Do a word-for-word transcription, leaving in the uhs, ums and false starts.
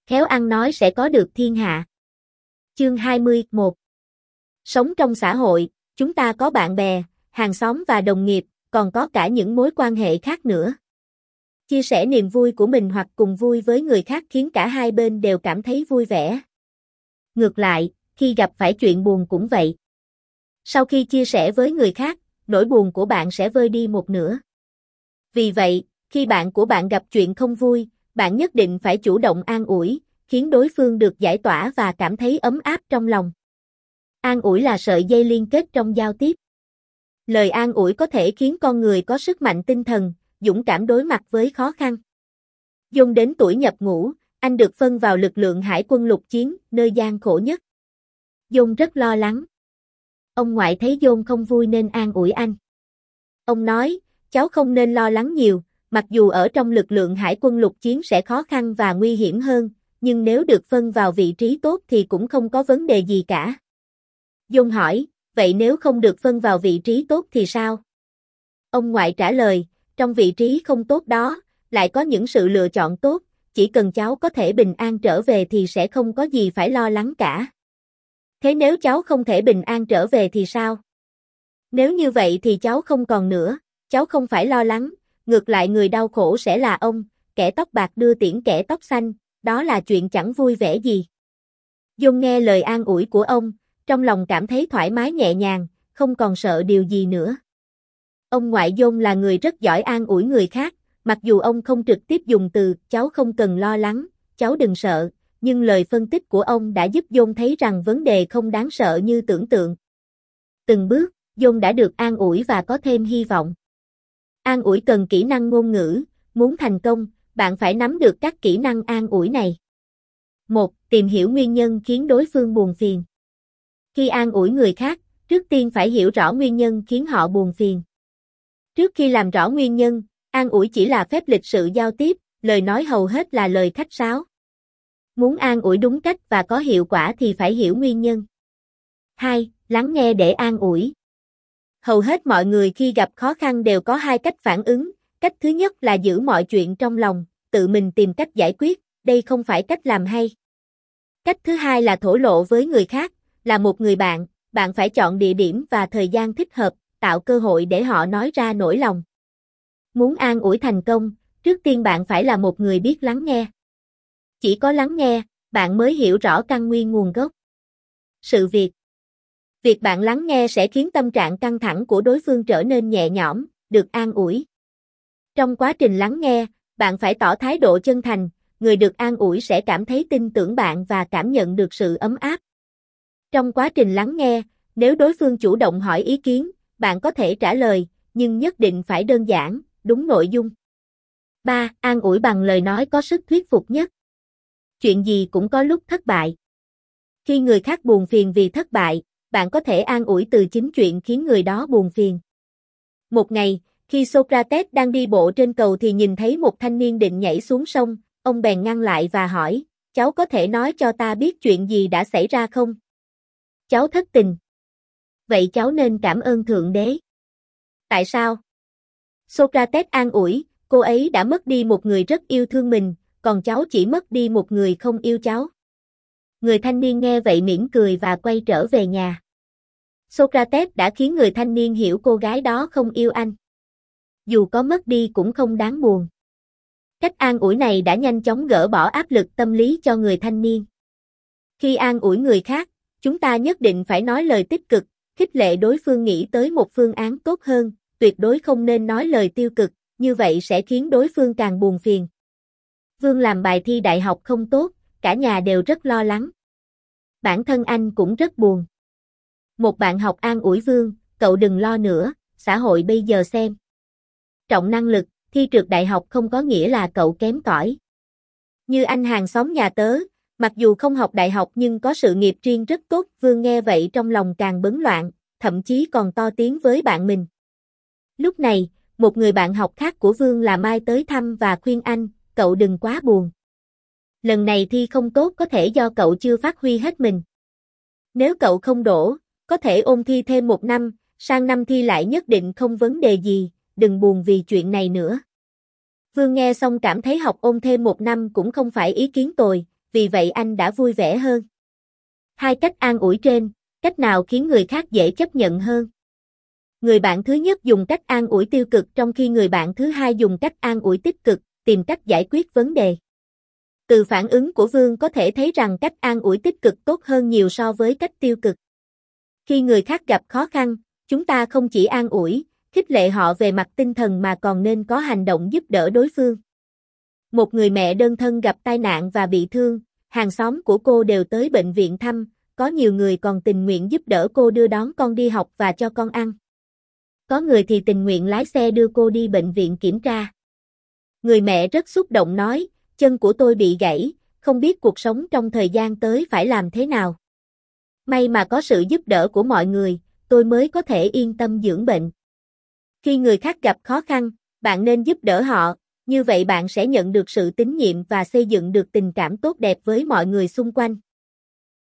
khéo ăn nói sẽ có được thiên hạ. Chương hai mươi mốt. Sống trong xã hội, chúng ta có bạn bè, hàng xóm và đồng nghiệp, còn có cả những mối quan hệ khác nữa. Chia sẻ niềm vui của mình hoặc cùng vui với người khác khiến cả hai bên đều cảm thấy vui vẻ. Ngược lại, khi gặp phải chuyện buồn cũng vậy. Sau khi chia sẻ với người khác, nỗi buồn của bạn sẽ vơi đi một nửa. Vì vậy, khi bạn của bạn gặp chuyện không vui, bạn nhất định phải chủ động an ủi, khiến đối phương được giải tỏa và cảm thấy ấm áp trong lòng. An ủi là sợi dây liên kết trong giao tiếp. Lời an ủi có thể khiến con người có sức mạnh tinh thần, dũng cảm đối mặt với khó khăn. John đến tuổi nhập ngũ, anh được phân vào lực lượng hải quân lục chiến, nơi gian khổ nhất. John rất lo lắng. Ông ngoại thấy John không vui nên an ủi anh. Ông nói, cháu không nên lo lắng nhiều, mặc dù ở trong lực lượng hải quân lục chiến sẽ khó khăn và nguy hiểm hơn, nhưng nếu được phân vào vị trí tốt thì cũng không có vấn đề gì cả. John hỏi, vậy nếu không được phân vào vị trí tốt thì sao? Ông ngoại trả lời, trong vị trí không tốt đó, lại có những sự lựa chọn tốt, chỉ cần cháu có thể bình an trở về thì sẽ không có gì phải lo lắng cả. Thế nếu cháu không thể bình an trở về thì sao? Nếu như vậy thì cháu không còn nữa, cháu không phải lo lắng, ngược lại người đau khổ sẽ là ông, kẻ tóc bạc đưa tiễn kẻ tóc xanh, đó là chuyện chẳng vui vẻ gì. John nghe lời an ủi của ông, trong lòng cảm thấy thoải mái nhẹ nhàng, không còn sợ điều gì nữa. Ông ngoại John là người rất giỏi an ủi người khác, mặc dù ông không trực tiếp dùng từ cháu không cần lo lắng, cháu đừng sợ, nhưng lời phân tích của ông đã giúp John thấy rằng vấn đề không đáng sợ như tưởng tượng. Từng bước, John đã được an ủi và có thêm hy vọng. An ủi cần kỹ năng ngôn ngữ, muốn thành công, bạn phải nắm được các kỹ năng an ủi này. một. Tìm hiểu nguyên nhân khiến đối phương buồn phiền. Khi an ủi người khác, trước tiên phải hiểu rõ nguyên nhân khiến họ buồn phiền. Trước khi làm rõ nguyên nhân, an ủi chỉ là phép lịch sự giao tiếp, lời nói hầu hết là lời khách sáo. Muốn an ủi đúng cách và có hiệu quả thì phải hiểu nguyên nhân. hai. Lắng nghe để an ủi. Hầu hết mọi người khi gặp khó khăn đều có hai cách phản ứng, cách thứ nhất là giữ mọi chuyện trong lòng, tự mình tìm cách giải quyết, đây không phải cách làm hay. Cách thứ hai là thổ lộ với người khác, là một người bạn, bạn phải chọn địa điểm và thời gian thích hợp, tạo cơ hội để họ nói ra nỗi lòng. Muốn an ủi thành công, trước tiên bạn phải là một người biết lắng nghe. Chỉ có lắng nghe, bạn mới hiểu rõ căn nguyên nguồn gốc. Sự việc. Việc bạn lắng nghe sẽ khiến tâm trạng căng thẳng của đối phương trở nên nhẹ nhõm, được an ủi. Trong quá trình lắng nghe, bạn phải tỏ thái độ chân thành, người được an ủi sẽ cảm thấy tin tưởng bạn và cảm nhận được sự ấm áp. Trong quá trình lắng nghe, nếu đối phương chủ động hỏi ý kiến, bạn có thể trả lời, nhưng nhất định phải đơn giản, đúng nội dung. ba. An ủi bằng lời nói có sức thuyết phục nhất. Chuyện gì cũng có lúc thất bại. Khi người khác buồn phiền vì thất bại, bạn có thể an ủi từ chính chuyện khiến người đó buồn phiền. Một ngày, khi Socrates đang đi bộ trên cầu thì nhìn thấy một thanh niên định nhảy xuống sông, ông bèn ngăn lại và hỏi, cháu có thể nói cho ta biết chuyện gì đã xảy ra không? Cháu thất tình. Vậy cháu nên cảm ơn Thượng Đế. Tại sao? Socrates an ủi, cô ấy đã mất đi một người rất yêu thương mình, còn cháu chỉ mất đi một người không yêu cháu. Người thanh niên nghe vậy mỉm cười và quay trở về nhà. Socrates đã khiến người thanh niên hiểu cô gái đó không yêu anh. Dù có mất đi cũng không đáng buồn. Cách an ủi này đã nhanh chóng gỡ bỏ áp lực tâm lý cho người thanh niên. Khi an ủi người khác, chúng ta nhất định phải nói lời tích cực, khích lệ đối phương nghĩ tới một phương án tốt hơn, tuyệt đối không nên nói lời tiêu cực, như vậy sẽ khiến đối phương càng buồn phiền. Vương làm bài thi đại học không tốt, cả nhà đều rất lo lắng. Bản thân anh cũng rất buồn. Một bạn học an ủi Vương, cậu đừng lo nữa, xã hội bây giờ xem. Trọng năng lực, thi trượt đại học không có nghĩa là cậu kém cỏi. Như anh hàng xóm nhà tớ, mặc dù không học đại học nhưng có sự nghiệp riêng rất tốt. Vương nghe vậy trong lòng càng bấn loạn, thậm chí còn to tiếng với bạn mình. Lúc này, một người bạn học khác của Vương là Mai tới thăm và khuyên anh, cậu đừng quá buồn. Lần này thi không tốt có thể do cậu chưa phát huy hết mình. Nếu cậu không đỗ, có thể ôn thi thêm một năm, sang năm thi lại nhất định không vấn đề gì, đừng buồn vì chuyện này nữa. Vương nghe xong cảm thấy học ôn thêm một năm cũng không phải ý kiến tồi, vì vậy anh đã vui vẻ hơn. Hai cách an ủi trên, cách nào khiến người khác dễ chấp nhận hơn? Người bạn thứ nhất dùng cách an ủi tiêu cực trong khi người bạn thứ hai dùng cách an ủi tích cực, tìm cách giải quyết vấn đề. Từ phản ứng của Vương có thể thấy rằng cách an ủi tích cực tốt hơn nhiều so với cách tiêu cực. Khi người khác gặp khó khăn, chúng ta không chỉ an ủi, khích lệ họ về mặt tinh thần mà còn nên có hành động giúp đỡ đối phương. Một người mẹ đơn thân gặp tai nạn và bị thương, hàng xóm của cô đều tới bệnh viện thăm, có nhiều người còn tình nguyện giúp đỡ cô đưa đón con đi học và cho con ăn. Có người thì tình nguyện lái xe đưa cô đi bệnh viện kiểm tra. Người mẹ rất xúc động nói, chân của tôi bị gãy, không biết cuộc sống trong thời gian tới phải làm thế nào. May mà có sự giúp đỡ của mọi người, tôi mới có thể yên tâm dưỡng bệnh. Khi người khác gặp khó khăn, bạn nên giúp đỡ họ, như vậy bạn sẽ nhận được sự tín nhiệm và xây dựng được tình cảm tốt đẹp với mọi người xung quanh.